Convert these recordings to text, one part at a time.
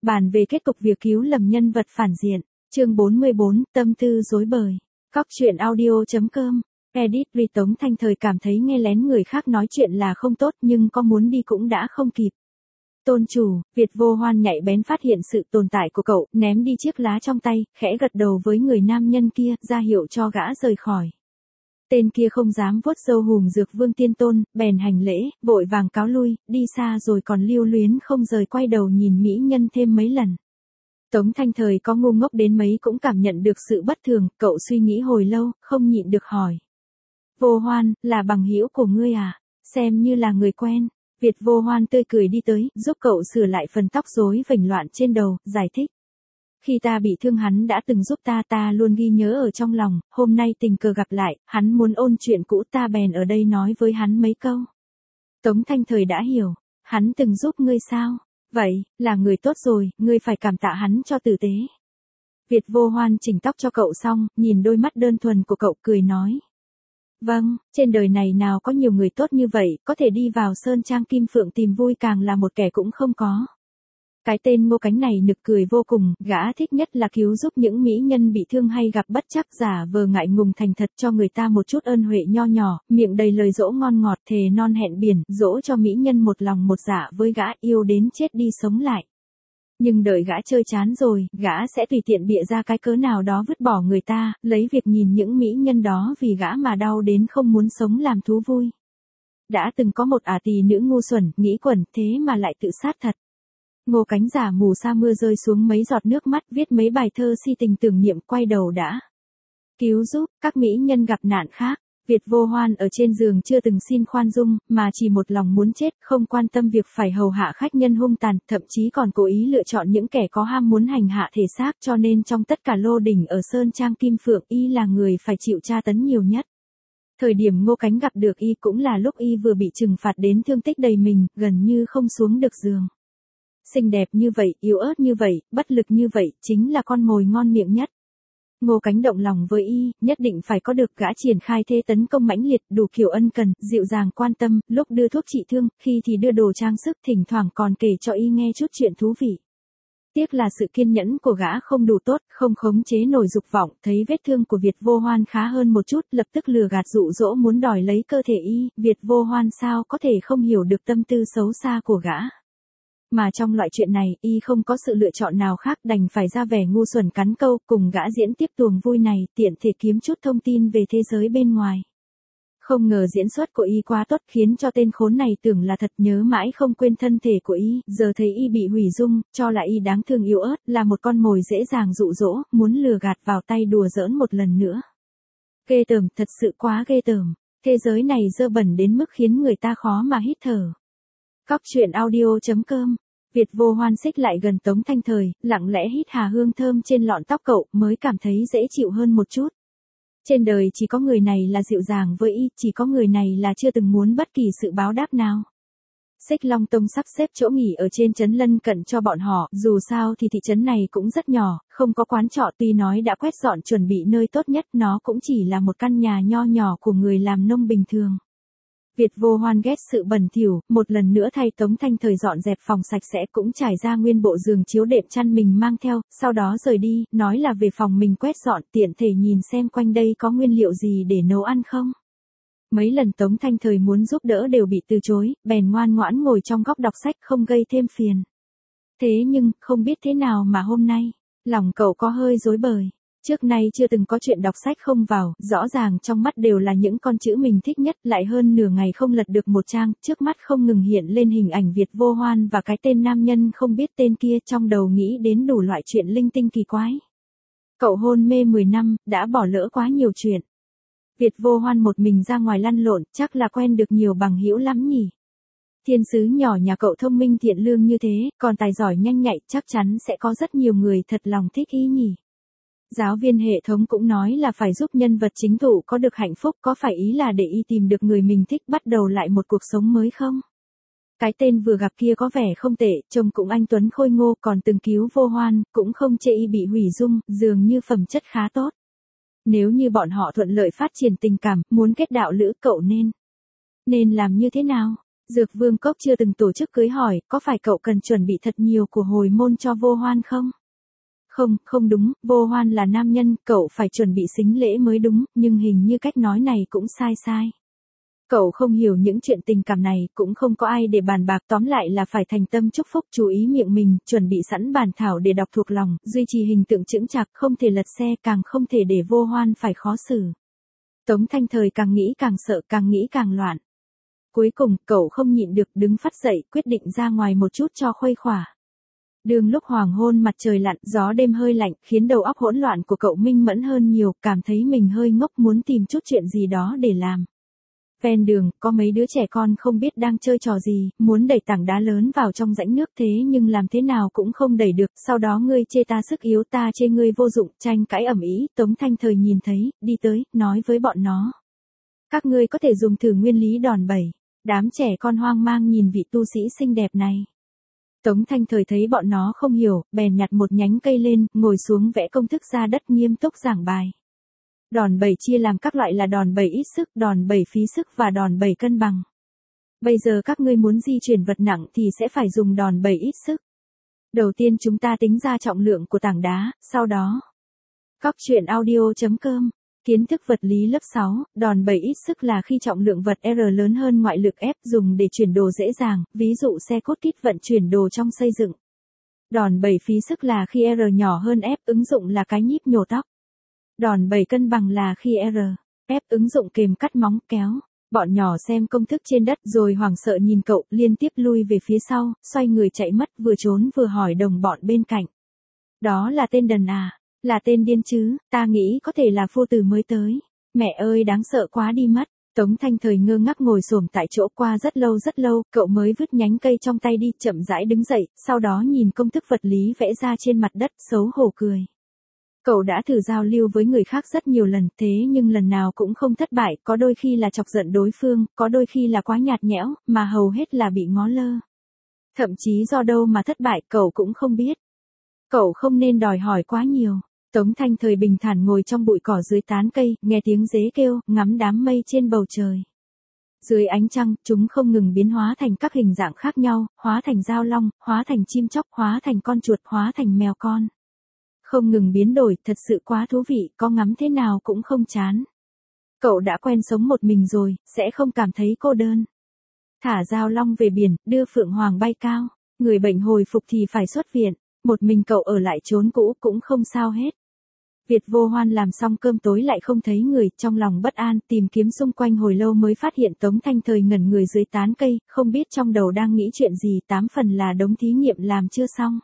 Bàn về kết cục việc cứu lầm nhân vật phản diện. Chương 44, tâm tư rối bời. Cóc truyện audio.com. Edit vì Tống Thanh Thời cảm thấy nghe lén người khác nói chuyện là không tốt nhưng có muốn đi cũng đã không kịp. Tôn chủ, Việt Vô Hoan nhạy bén phát hiện sự tồn tại của cậu, ném đi chiếc lá trong tay, khẽ gật đầu với người nam nhân kia, ra hiệu cho gã rời khỏi. Tên kia không dám vuốt râu hùm dược Vương Tiên Tôn, bèn hành lễ, vội vàng cáo lui, đi xa rồi còn lưu luyến không rời quay đầu nhìn mỹ nhân thêm mấy lần. Tống Thanh Thời có ngu ngốc đến mấy cũng cảm nhận được sự bất thường, cậu suy nghĩ hồi lâu, không nhịn được hỏi. Vô Hoan, là bằng hữu của ngươi à? Xem như là người quen. Việt Vô Hoan tươi cười đi tới, giúp cậu sửa lại phần tóc rối vểnh loạn trên đầu, giải thích. Khi ta bị thương hắn đã từng giúp ta luôn ghi nhớ ở trong lòng, hôm nay tình cờ gặp lại, hắn muốn ôn chuyện cũ ta bèn ở đây nói với hắn mấy câu. Tống Thanh Thời đã hiểu, hắn từng giúp ngươi sao? Vậy, là người tốt rồi, ngươi phải cảm tạ hắn cho tử tế. Việt Vô Hoan chỉnh tóc cho cậu xong, nhìn đôi mắt đơn thuần của cậu cười nói. Vâng, trên đời này nào có nhiều người tốt như vậy, có thể đi vào Sơn Trang Kim Phượng tìm vui càng là một kẻ cũng không có. Cái tên Ngô Cánh này nực cười vô cùng, gã thích nhất là cứu giúp những mỹ nhân bị thương hay gặp bất trắc giả vờ ngại ngùng thành thật cho người ta một chút ơn huệ nho nhỏ, miệng đầy lời dỗ ngon ngọt thề non hẹn biển, dỗ cho mỹ nhân một lòng một dạ với gã yêu đến chết đi sống lại. Nhưng đợi gã chơi chán rồi, gã sẽ tùy tiện bịa ra cái cớ nào đó vứt bỏ người ta, lấy việc nhìn những mỹ nhân đó vì gã mà đau đến không muốn sống làm thú vui. Đã từng có một tỷ nữ ngu xuẩn, nghĩ quẩn, thế mà lại tự sát thật. Ngô Cánh giả mù sa mưa rơi xuống mấy giọt nước mắt viết mấy bài thơ si tình tưởng niệm quay đầu đã. Cứu giúp, các mỹ nhân gặp nạn khác. Việt Vô Hoan ở trên giường chưa từng xin khoan dung, mà chỉ một lòng muốn chết, không quan tâm việc phải hầu hạ khách nhân hung tàn, thậm chí còn cố ý lựa chọn những kẻ có ham muốn hành hạ thể xác cho nên trong tất cả lô đỉnh ở Sơn Trang Kim Phượng y là người phải chịu tra tấn nhiều nhất. Thời điểm Ngô Cánh gặp được y cũng là lúc y vừa bị trừng phạt đến thương tích đầy mình, gần như không xuống được giường. Xinh đẹp như vậy, yếu ớt như vậy, bất lực như vậy, chính là con mồi ngon miệng nhất. Ngô Cánh động lòng với y, nhất định phải có được gã triển khai thế tấn công mãnh liệt, đủ kiểu ân cần, dịu dàng quan tâm, lúc đưa thuốc trị thương, khi thì đưa đồ trang sức, thỉnh thoảng còn kể cho y nghe chút chuyện thú vị. Tiếc là sự kiên nhẫn của gã không đủ tốt, không khống chế nổi dục vọng, thấy vết thương của Việt Vô Hoan khá hơn một chút, lập tức lừa gạt dụ dỗ muốn đòi lấy cơ thể y, Việt Vô Hoan sao có thể không hiểu được tâm tư xấu xa của gã. Mà trong loại chuyện này, y không có sự lựa chọn nào khác đành phải ra vẻ ngu xuẩn cắn câu, cùng gã diễn tiếp tuồng vui này, tiện thể kiếm chút thông tin về thế giới bên ngoài. Không ngờ diễn xuất của y quá tốt khiến cho tên khốn này tưởng là thật, nhớ mãi không quên thân thể của y, giờ thấy y bị hủy dung, cho là y đáng thương yếu ớt, là một con mồi dễ dàng dụ dỗ, muốn lừa gạt vào tay đùa giỡn một lần nữa. Ghê tởm, thật sự quá ghê tởm, thế giới này dơ bẩn đến mức khiến người ta khó mà hít thở. Cóc truyện audio.com. Việt Vô Hoan xích lại gần Tống Thanh Thời, lặng lẽ hít hà hương thơm trên lọn tóc cậu, mới cảm thấy dễ chịu hơn một chút. Trên đời chỉ có người này là dịu dàng với y, chỉ có người này là chưa từng muốn bất kỳ sự báo đáp nào. Xích Long Tông sắp xếp chỗ nghỉ ở trên trấn lân cận cho bọn họ, dù sao thì thị trấn này cũng rất nhỏ, không có quán trọ, tuy nói đã quét dọn chuẩn bị nơi tốt nhất, nó cũng chỉ là một căn nhà nho nhỏ của người làm nông bình thường. Việt Vô Hoan ghét sự bẩn thỉu, một lần nữa thay Tống Thanh Thời dọn dẹp phòng sạch sẽ, cũng trải ra nguyên bộ giường chiếu đệm chăn mình mang theo, sau đó rời đi, nói là về phòng mình quét dọn, tiện thể nhìn xem quanh đây có nguyên liệu gì để nấu ăn không. Mấy lần Tống Thanh Thời muốn giúp đỡ đều bị từ chối, bèn ngoan ngoãn ngồi trong góc đọc sách không gây thêm phiền. Thế nhưng, không biết thế nào mà hôm nay, lòng cậu có hơi rối bời. Trước nay chưa từng có chuyện đọc sách không vào, rõ ràng trong mắt đều là những con chữ mình thích nhất, lại hơn nửa ngày không lật được một trang, trước mắt không ngừng hiện lên hình ảnh Việt Vô Hoan và cái tên nam nhân không biết tên kia, trong đầu nghĩ đến đủ loại chuyện linh tinh kỳ quái. Cậu hôn mê 10 năm, đã bỏ lỡ quá nhiều chuyện. Việt Vô Hoan một mình ra ngoài lăn lộn, chắc là quen được nhiều bằng hữu lắm nhỉ. Thiên sứ nhỏ nhà cậu thông minh thiện lương như thế, còn tài giỏi nhanh nhạy, chắc chắn sẽ có rất nhiều người thật lòng thích y nhỉ. Giáo viên hệ thống cũng nói là phải giúp nhân vật chính thụ có được hạnh phúc, có phải ý là để y tìm được người mình thích, bắt đầu lại một cuộc sống mới không? Cái tên vừa gặp kia có vẻ không tệ, trông cũng anh tuấn khôi ngô, còn từng cứu Vô Hoan, cũng không chê y bị hủy dung, dường như phẩm chất khá tốt. Nếu như bọn họ thuận lợi phát triển tình cảm, muốn kết đạo lữ, cậu nên làm như thế nào? Dược Vương Cốc chưa từng tổ chức cưới hỏi, có phải cậu cần chuẩn bị thật nhiều của hồi môn cho Vô Hoan không? Không, không đúng, Vô Hoan là nam nhân, cậu phải chuẩn bị sính lễ mới đúng, nhưng hình như cách nói này cũng sai. Cậu không hiểu những chuyện tình cảm này, cũng không có ai để bàn bạc, tóm lại là phải thành tâm chúc phúc, chú ý miệng mình, chuẩn bị sẵn bản thảo để đọc thuộc lòng, duy trì hình tượng chững chạc, không thể lật xe, càng không thể để Vô Hoan phải khó xử. Tống Thanh Thời càng nghĩ càng sợ, càng nghĩ càng loạn. Cuối cùng, cậu không nhịn được, đứng phắt dậy, quyết định ra ngoài một chút cho khuây khỏa. Đường lúc hoàng hôn mặt trời lặn, gió đêm hơi lạnh, khiến đầu óc hỗn loạn của cậu minh mẫn hơn nhiều, cảm thấy mình hơi ngốc, muốn tìm chút chuyện gì đó để làm. Ven đường, có mấy đứa trẻ con không biết đang chơi trò gì, muốn đẩy tảng đá lớn vào trong rãnh nước, thế nhưng làm thế nào cũng không đẩy được, sau đó ngươi chê ta sức yếu, ta chê ngươi vô dụng, tranh cãi ầm ĩ. Tống Thanh Thời nhìn thấy, đi tới, nói với bọn nó. Các ngươi có thể dùng thử nguyên lý đòn bẩy. Đám trẻ con hoang mang nhìn vị tu sĩ xinh đẹp này. Tống Thanh Thời thấy bọn nó không hiểu, bèn nhặt một nhánh cây lên, ngồi xuống vẽ công thức ra đất, nghiêm túc giảng bài. Đòn bẩy chia làm các loại là đòn bẩy ít sức, đòn bẩy phí sức và đòn bẩy cân bằng. Bây giờ các ngươi muốn di chuyển vật nặng thì sẽ phải dùng đòn bẩy ít sức. Đầu tiên chúng ta tính ra trọng lượng của tảng đá, sau đó. Cóc truyện audio.com. Kiến thức vật lý lớp 6, đòn bẩy ít sức là khi trọng lượng vật R lớn hơn ngoại lực F, dùng để chuyển đồ dễ dàng, ví dụ xe cốt kít vận chuyển đồ trong xây dựng. Đòn bẩy phí sức là khi R nhỏ hơn F, ứng dụng là cái nhíp nhổ tóc. Đòn bẩy cân bằng là khi R, F ứng dụng kềm cắt móng kéo. Bọn nhỏ xem công thức trên đất rồi hoảng sợ nhìn cậu, liên tiếp lui về phía sau, xoay người chạy mất, vừa trốn vừa hỏi đồng bọn bên cạnh. Đó là tên đần à? Là tên điên chứ, ta nghĩ có thể là phu tử mới tới. Mẹ ơi đáng sợ quá đi mất. Tống Thanh Thời ngơ ngác ngồi xổm tại chỗ, qua rất lâu, cậu mới vứt nhánh cây trong tay đi, chậm rãi đứng dậy, sau đó nhìn công thức vật lý vẽ ra trên mặt đất, xấu hổ cười. Cậu đã thử giao lưu với người khác rất nhiều lần, thế nhưng lần nào cũng không thất bại, có đôi khi là chọc giận đối phương, có đôi khi là quá nhạt nhẽo, mà hầu hết là bị ngó lơ. Thậm chí do đâu mà thất bại, cậu cũng không biết. Cậu không nên đòi hỏi quá nhiều. Tống Thanh Thời bình thản ngồi trong bụi cỏ dưới tán cây, nghe tiếng dế kêu, ngắm đám mây trên bầu trời. Dưới ánh trăng, chúng không ngừng biến hóa thành các hình dạng khác nhau, hóa thành dao long, hóa thành chim chóc, hóa thành con chuột, hóa thành mèo con. Không ngừng biến đổi, thật sự quá thú vị, có ngắm thế nào cũng không chán. Cậu đã quen sống một mình rồi, sẽ không cảm thấy cô đơn. Thả dao long về biển, đưa phượng hoàng bay cao. Người bệnh hồi phục thì phải xuất viện. Một mình cậu ở lại chốn cũ cũng không sao hết. Việt Vô Hoan làm xong cơm tối lại không thấy người, trong lòng bất an, tìm kiếm xung quanh hồi lâu mới phát hiện Tống Thanh Thời ngẩn người dưới tán cây, không biết trong đầu đang nghĩ chuyện gì, 8 phần là đống thí nghiệm làm chưa xong.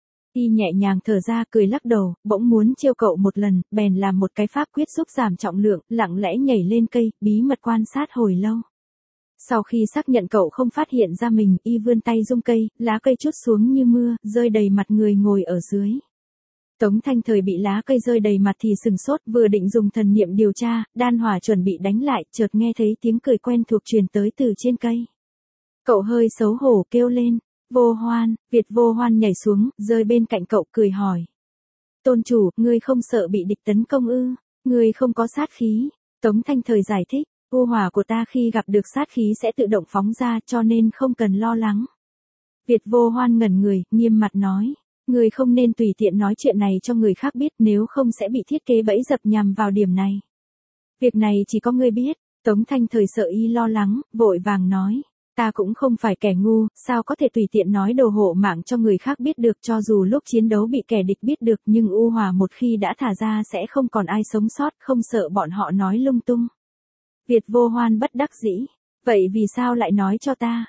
Y nhẹ nhàng thở ra, cười lắc đầu, bỗng muốn trêu cậu một lần, bèn làm một cái pháp quyết giúp giảm trọng lượng, lặng lẽ nhảy lên cây, bí mật quan sát hồi lâu. Sau khi xác nhận cậu không phát hiện ra mình, y vươn tay rung cây, lá cây trút xuống như mưa, rơi đầy mặt người ngồi ở dưới. Tống Thanh Thời bị lá cây rơi đầy mặt thì sừng sốt, vừa định dùng thần niệm điều tra, đan hỏa chuẩn bị đánh lại, chợt nghe thấy tiếng cười quen thuộc truyền tới từ trên cây. Cậu hơi xấu hổ kêu lên, Vô Hoan. Việt Vô Hoan nhảy xuống, rơi bên cạnh cậu, cười hỏi. Tôn chủ, ngươi không sợ bị địch tấn công ư? Ngươi không có sát khí. Tống Thanh Thời giải thích, u hỏa của ta khi gặp được sát khí sẽ tự động phóng ra, cho nên không cần lo lắng. Việt Vô Hoan ngẩn người, nghiêm mặt nói. Ngươi không nên tùy tiện nói chuyện này cho người khác biết, nếu không sẽ bị thiết kế bẫy dập nhằm vào điểm này. Việc này chỉ có ngươi biết. Tống Thanh Thời sợ y lo lắng, vội vàng nói. Ta cũng không phải kẻ ngu, sao có thể tùy tiện nói đồ hộ mạng cho người khác biết được, cho dù lúc chiến đấu bị kẻ địch biết được, nhưng u hỏa một khi đã thả ra sẽ không còn ai sống sót, không sợ bọn họ nói lung tung. Việt Vô Hoan bất đắc dĩ. Vậy vì sao lại nói cho ta?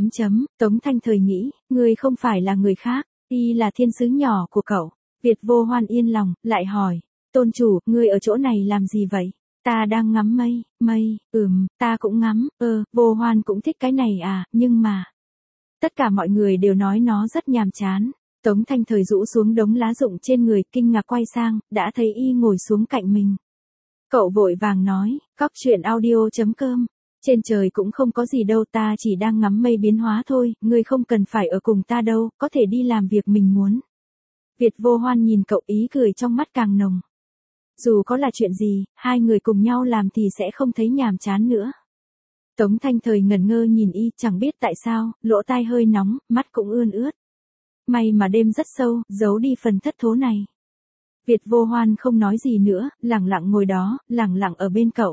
Tống Thanh Thời nghĩ, ngươi không phải là người khác, y là thiên sứ nhỏ của cậu. Việt Vô Hoan yên lòng, lại hỏi. Tôn chủ, ngươi ở chỗ này làm gì vậy? Ta đang ngắm mây, ta cũng ngắm, Vô Hoan cũng thích cái này à, nhưng mà. Tất cả mọi người đều nói nó rất nhàm chán. Tống Thanh Thời rũ xuống đống lá rụng trên người, kinh ngạc quay sang, đã thấy y ngồi xuống cạnh mình. Cậu vội vàng nói, cóc truyện audio.com. Trên trời cũng không có gì đâu, ta chỉ đang ngắm mây biến hóa thôi, ngươi không cần phải ở cùng ta đâu, có thể đi làm việc mình muốn. Việt Vô Hoan nhìn cậu, ý cười trong mắt càng nồng. Dù có là chuyện gì, hai người cùng nhau làm thì sẽ không thấy nhàm chán nữa. Tống Thanh Thời ngẩn ngơ nhìn y, chẳng biết tại sao, lỗ tai hơi nóng, mắt cũng ươn ướt. May mà đêm rất sâu, giấu đi phần thất thố này. Việt Vô Hoan không nói gì nữa, lẳng lặng ngồi đó, lẳng lặng ở bên cậu.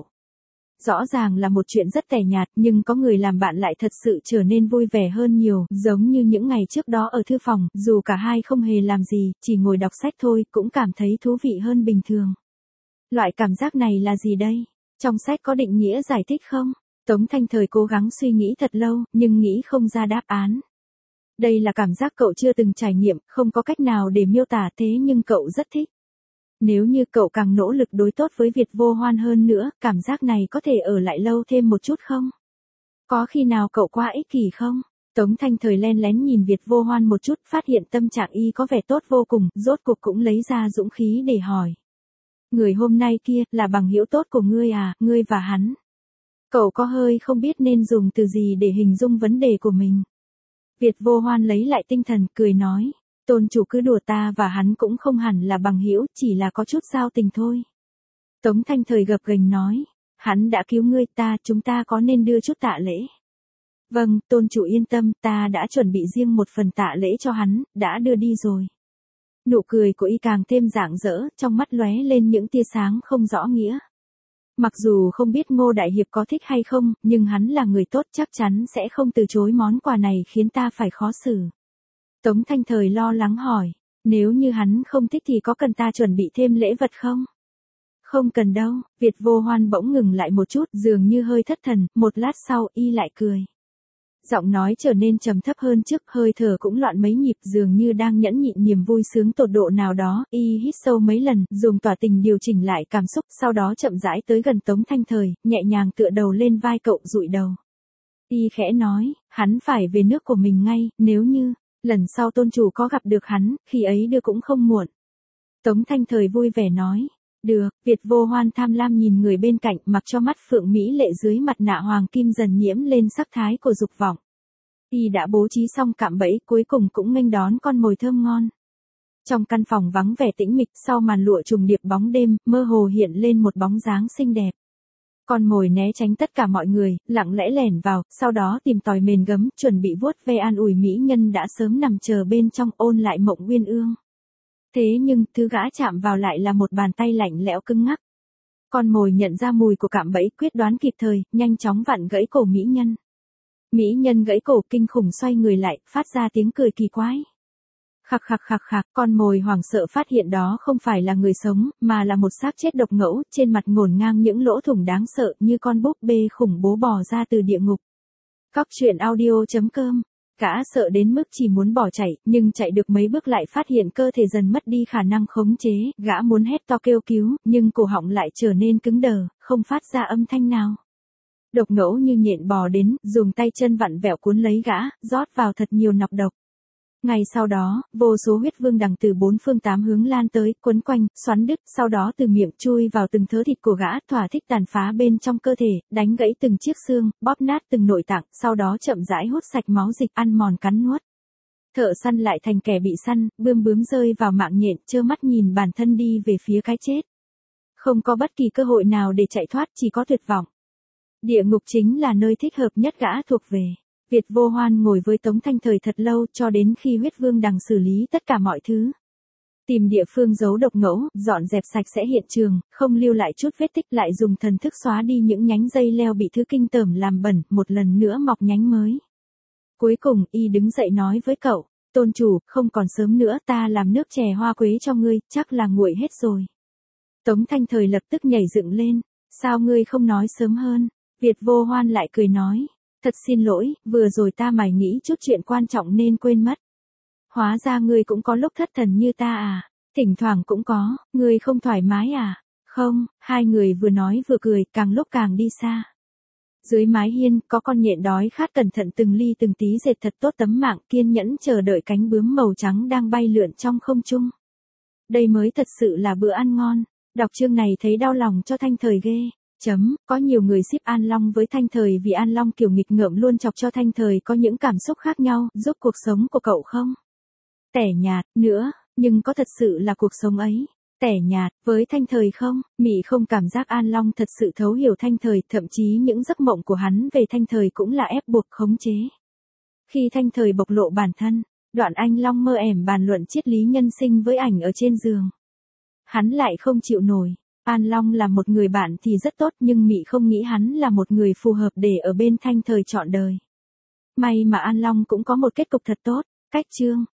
Rõ ràng là một chuyện rất tẻ nhạt, nhưng có người làm bạn lại thật sự trở nên vui vẻ hơn nhiều, giống như những ngày trước đó ở thư phòng, dù cả hai không hề làm gì, chỉ ngồi đọc sách thôi, cũng cảm thấy thú vị hơn bình thường. Loại cảm giác này là gì đây? Trong sách có định nghĩa giải thích không? Tống Thanh Thời cố gắng suy nghĩ thật lâu, nhưng nghĩ không ra đáp án. Đây là cảm giác cậu chưa từng trải nghiệm, không có cách nào để miêu tả, thế nhưng cậu rất thích. Nếu như cậu càng nỗ lực đối tốt với Việt Vô Hoan hơn nữa, cảm giác này có thể ở lại lâu thêm một chút không? Có khi nào cậu quá ích kỷ không? Tống Thanh Thời len lén nhìn Việt Vô Hoan một chút, phát hiện tâm trạng y có vẻ tốt vô cùng, rốt cuộc cũng lấy ra dũng khí để hỏi. Người hôm nay kia, là bằng hữu tốt của ngươi à, ngươi và hắn. Cậu có hơi không biết nên dùng từ gì để hình dung vấn đề của mình. Việt Vô Hoan lấy lại tinh thần, cười nói. Tôn chủ cứ đùa, ta và hắn cũng không hẳn là bằng hữu, chỉ là có chút giao tình thôi. Tống Thanh Thời gập ghềnh nói. Hắn đã cứu ngươi, chúng ta có nên đưa chút tạ lễ? Vâng, tôn chủ yên tâm, ta đã chuẩn bị riêng một phần tạ lễ cho hắn, đã đưa đi rồi. Nụ cười của y càng thêm rạng rỡ, trong mắt lóe lên những tia sáng không rõ nghĩa. Mặc dù không biết Ngô Đại Hiệp có thích hay không, nhưng hắn là người tốt, chắc chắn sẽ không từ chối món quà này, khiến ta phải khó xử. Tống Thanh Thời lo lắng hỏi, nếu như hắn không thích thì có cần ta chuẩn bị thêm lễ vật không? Không cần đâu. Việt Vô Hoan bỗng ngừng lại một chút, dường như hơi thất thần, một lát sau y lại cười. Giọng nói trở nên trầm thấp hơn trước, hơi thở cũng loạn mấy nhịp, dường như đang nhẫn nhịn niềm vui sướng tột độ nào đó. Y hít sâu mấy lần, dùng tỏa tình điều chỉnh lại cảm xúc, sau đó chậm rãi tới gần Tống Thanh Thời, nhẹ nhàng tựa đầu lên vai cậu, dụi đầu. Y khẽ nói, hắn phải về nước của mình ngay, nếu như lần sau tôn chủ có gặp được hắn, khi ấy đưa cũng không muộn. Tống Thanh Thời vui vẻ nói. Được. Việt Vô Hoan tham lam nhìn người bên cạnh, mặc cho mắt phượng mỹ lệ dưới mặt nạ hoàng kim dần nhiễm lên sắc thái của dục vọng. Y đã bố trí xong cạm bẫy, cuối cùng cũng nghênh đón con mồi thơm ngon. Trong căn phòng vắng vẻ tĩnh mịch, sau màn lụa trùng điệp bóng đêm, mơ hồ hiện lên một bóng dáng xinh đẹp. Con mồi né tránh tất cả mọi người, lặng lẽ lẻn vào, sau đó tìm tòi mền gấm, chuẩn bị vuốt ve an ủi mỹ nhân đã sớm nằm chờ bên trong, ôn lại mộng uyên ương. Thế nhưng, thứ gã chạm vào lại là một bàn tay lạnh lẽo cứng ngắc. Con mồi nhận ra mùi của cạm bẫy, quyết đoán kịp thời, nhanh chóng vặn gãy cổ mỹ nhân. Mỹ nhân gãy cổ, kinh khủng xoay người lại, phát ra tiếng cười kỳ quái. Khạc khạc khạc khạc, con mồi hoảng sợ phát hiện đó không phải là người sống, mà là một xác chết độc ngẫu, trên mặt ngổn ngang những lỗ thủng đáng sợ, như con búp bê khủng bố bò ra từ địa ngục. Cóc truyện audio.com. Gã sợ đến mức chỉ muốn bỏ chạy, nhưng chạy được mấy bước lại phát hiện cơ thể dần mất đi khả năng khống chế, gã muốn hét to kêu cứu, nhưng cổ họng lại trở nên cứng đờ, không phát ra âm thanh nào. Độc ngẫu như nhện bò đến, dùng tay chân vặn vẹo cuốn lấy gã, rót vào thật nhiều nọc độc. Ngày sau đó, vô số huyết vương đằng từ bốn phương tám hướng lan tới, quấn quanh, xoắn đứt, sau đó từ miệng chui vào từng thớ thịt của gã, thỏa thích tàn phá bên trong cơ thể, đánh gãy từng chiếc xương, bóp nát từng nội tạng, sau đó chậm rãi hút sạch máu dịch, ăn mòn cắn nuốt. Thợ săn lại thành kẻ bị săn, bươm bướm rơi vào mạng nhện, trơ mắt nhìn bản thân đi về phía cái chết. Không có bất kỳ cơ hội nào để chạy thoát, chỉ có tuyệt vọng. Địa ngục chính là nơi thích hợp nhất gã thuộc về. Việt Vô Hoan ngồi với Tống Thanh Thời thật lâu, cho đến khi huyết vương đằng xử lý tất cả mọi thứ. Tìm địa phương giấu độc ngẫu, dọn dẹp sạch sẽ hiện trường, không lưu lại chút vết tích, lại dùng thần thức xóa đi những nhánh dây leo bị thứ kinh tởm làm bẩn, một lần nữa mọc nhánh mới. Cuối cùng, y đứng dậy nói với cậu, tôn chủ, không còn sớm nữa, ta làm nước chè hoa quế cho ngươi, chắc là nguội hết rồi. Tống Thanh Thời lập tức nhảy dựng lên, sao ngươi không nói sớm hơn? Việt Vô Hoan lại cười nói. Thật xin lỗi, vừa rồi ta mải nghĩ chút chuyện quan trọng nên quên mất. Hóa ra ngươi cũng có lúc thất thần như ta à? Thỉnh thoảng cũng có, ngươi không thoải mái à? Không, hai người vừa nói vừa cười, càng lúc càng đi xa. Dưới mái hiên, có con nhện đói khát cẩn thận từng ly từng tí dệt thật tốt tấm mạng, kiên nhẫn chờ đợi cánh bướm màu trắng đang bay lượn trong không trung. Đây mới thật sự là bữa ăn ngon. Đọc chương này thấy đau lòng cho Thanh Thời ghê. Có nhiều người ship An Long với Thanh Thời vì An Long kiểu nghịch ngợm luôn chọc cho Thanh Thời có những cảm xúc khác nhau, giúp cuộc sống của cậu không? Tẻ nhạt, nữa, nhưng có thật sự là cuộc sống ấy. Tẻ nhạt, với Thanh Thời không, Mị không cảm giác An Long thật sự thấu hiểu Thanh Thời, thậm chí những giấc mộng của hắn về Thanh Thời cũng là ép buộc khống chế. Khi Thanh Thời bộc lộ bản thân, đoạn anh Long mơ ẻm bàn luận triết lý nhân sinh với ảnh ở trên giường. Hắn lại không chịu nổi. An Long là một người bạn thì rất tốt nhưng Mị không nghĩ hắn là một người phù hợp để ở bên Thanh Thời trọn đời. May mà An Long cũng có một kết cục thật tốt. Cách chương